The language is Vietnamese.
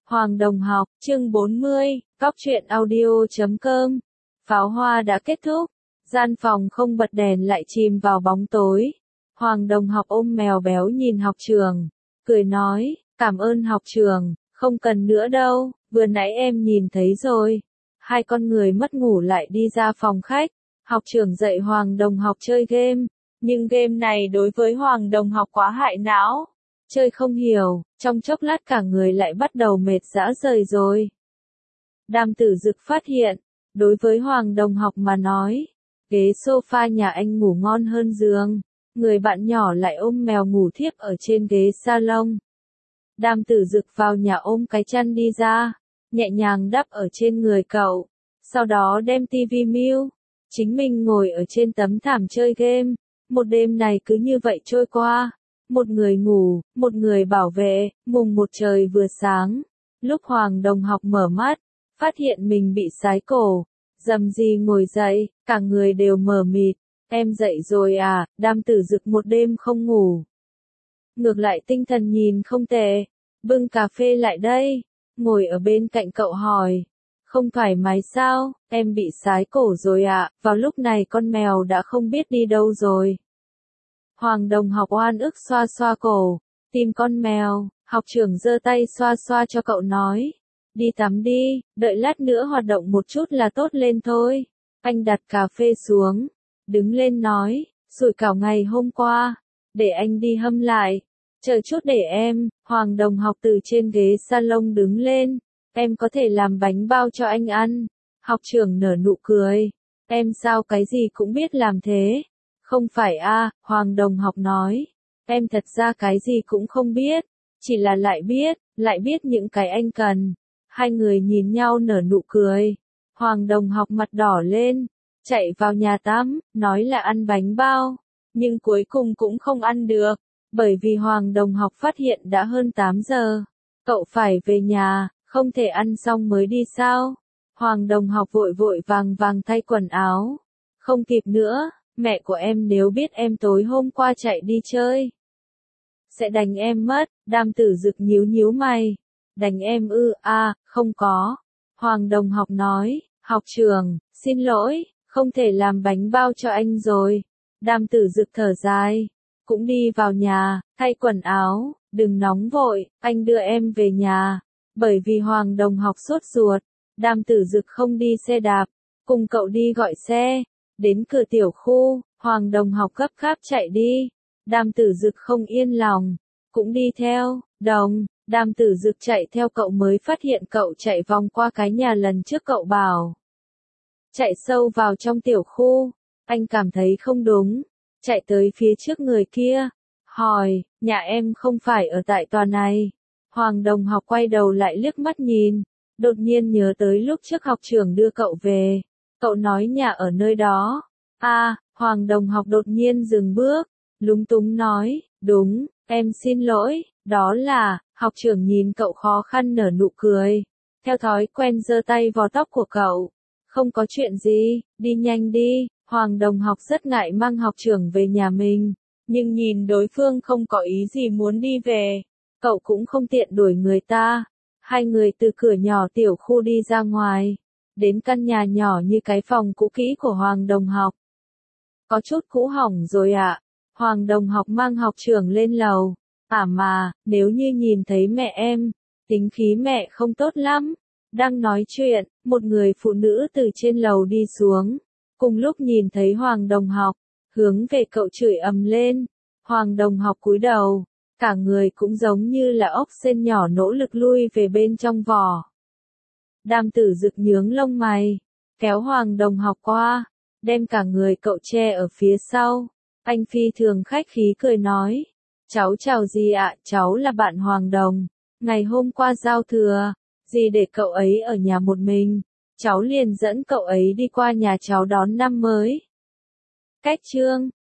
Hoàng Đồng Học, chương 40, Góc truyện audio.com. Pháo hoa đã kết thúc, gian phòng không bật đèn lại chìm vào bóng tối. Hoàng Đồng Học ôm mèo béo nhìn học trường, cười nói, cảm ơn học trường, không cần nữa đâu, vừa nãy em nhìn thấy rồi. Hai con người mất ngủ lại đi ra phòng khách, học trưởng dạy Hoàng Đồng Học chơi game, nhưng game này đối với Hoàng Đồng Học quá hại não. Chơi không hiểu, trong chốc lát cả người lại bắt đầu mệt rã rời rồi. Đàm Tử Dực phát hiện, đối với Hoàng Đồng Học mà nói, ghế sofa nhà anh ngủ ngon hơn giường, người bạn nhỏ lại ôm mèo ngủ thiếp ở trên ghế salon. Đàm Tử Dực vào nhà ôm cái chăn đi ra, nhẹ nhàng đắp ở trên người cậu, sau đó đem tivi mute, chính mình ngồi ở trên tấm thảm chơi game. Một đêm này cứ như vậy trôi qua. Một người ngủ, một người bảo vệ, mùng một trời vừa sáng. Lúc Hoàng Đồng Học mở mắt, phát hiện mình bị sái cổ. Dầm gì ngồi dậy, cả người đều mờ mịt. Em dậy rồi à? Đàm Tử Dực một đêm không ngủ. Ngược lại tinh thần nhìn không tệ. Bưng cà phê lại đây. Ngồi ở bên cạnh cậu hỏi. Không thoải mái sao? Em bị sái cổ rồi ạ. Vào lúc này con mèo đã không biết đi đâu rồi. Hoàng Đồng Học oan ức xoa xoa cổ, tìm con mèo, học trưởng giơ tay xoa xoa cho cậu nói. Đi tắm đi, đợi lát nữa hoạt động một chút là tốt lên thôi. Anh đặt cà phê xuống, đứng lên nói, sủi cảo ngày hôm qua, để anh đi hâm lại. Chờ chút để em, Hoàng Đồng Học từ trên ghế salon đứng lên, em có thể làm bánh bao cho anh ăn. Học trưởng nở nụ cười, em sao cái gì cũng biết làm thế. Không phải a, Hoàng Đồng Học nói, em thật ra cái gì cũng không biết, chỉ là lại biết những cái anh cần. Hai người nhìn nhau nở nụ cười, Hoàng Đồng Học mặt đỏ lên, chạy vào nhà tắm, nói là ăn bánh bao, nhưng cuối cùng cũng không ăn được, bởi vì Hoàng Đồng Học phát hiện đã hơn 8 giờ, cậu phải về nhà, không thể ăn xong mới đi sao. Hoàng Đồng Học vội vội vàng thay quần áo, không kịp nữa. Mẹ của em nếu biết em tối hôm qua chạy đi chơi, sẽ đánh em mất. Đàm Tử Dực nhíu mày. Đánh em ư? Không có. Hoàng Đồng Học nói, học trưởng, xin lỗi, không thể làm bánh bao cho anh rồi. Đàm Tử Dực thở dài, cũng đi vào nhà, thay quần áo, đừng nóng vội, anh đưa em về nhà. Bởi vì Hoàng Đồng Học sốt ruột, Đàm Tử Dực không đi xe đạp, cùng cậu đi gọi xe. Đến cửa tiểu khu, Hoàng Đồng Học gấp gáp chạy đi. Đàm Tử Dực không yên lòng, cũng đi theo. Đàm Tử Dực chạy theo cậu mới phát hiện cậu chạy vòng qua cái nhà lần trước cậu bảo. Chạy sâu vào trong tiểu khu, anh cảm thấy không đúng, chạy tới phía trước người kia, hỏi, nhà em không phải ở tại tòa này. Hoàng Đồng Học quay đầu lại liếc mắt nhìn, đột nhiên nhớ tới lúc trước học trưởng đưa cậu về. Cậu nói nhà ở nơi đó. Hoàng Đồng Học đột nhiên dừng bước, lúng túng nói, đúng, em xin lỗi, đó là, học trưởng nhìn cậu khó khăn nở nụ cười, theo thói quen giơ tay vò tóc của cậu, không có chuyện gì, đi nhanh đi. Hoàng Đồng Học rất ngại mang học trưởng về nhà mình, nhưng nhìn đối phương không có ý gì muốn đi về, cậu cũng không tiện đuổi người ta. Hai người từ cửa nhỏ tiểu khu đi ra ngoài. Đến căn nhà nhỏ như cái phòng cũ kỹ của Hoàng Đồng Học. Có chút cũ hỏng rồi ạ. Hoàng Đồng Học mang học trưởng lên lầu. Mà, nếu như nhìn thấy mẹ em, tính khí mẹ không tốt lắm. Đang nói chuyện, một người phụ nữ từ trên lầu đi xuống. Cùng lúc nhìn thấy Hoàng Đồng Học, hướng về cậu chửi ầm lên. Hoàng Đồng Học cúi đầu, cả người cũng giống như là ốc sên nhỏ nỗ lực lui về bên trong vỏ. Đàm Tử Dực nhướng lông mày, kéo Hoàng Đồng Học qua, đem cả người cậu che ở phía sau. Anh phi thường khách khí cười nói, cháu chào dì ạ, cháu là bạn Hoàng Đồng. Ngày hôm qua giao thừa, dì để cậu ấy ở nhà một mình, cháu liền dẫn cậu ấy đi qua nhà cháu đón năm mới. Cách chương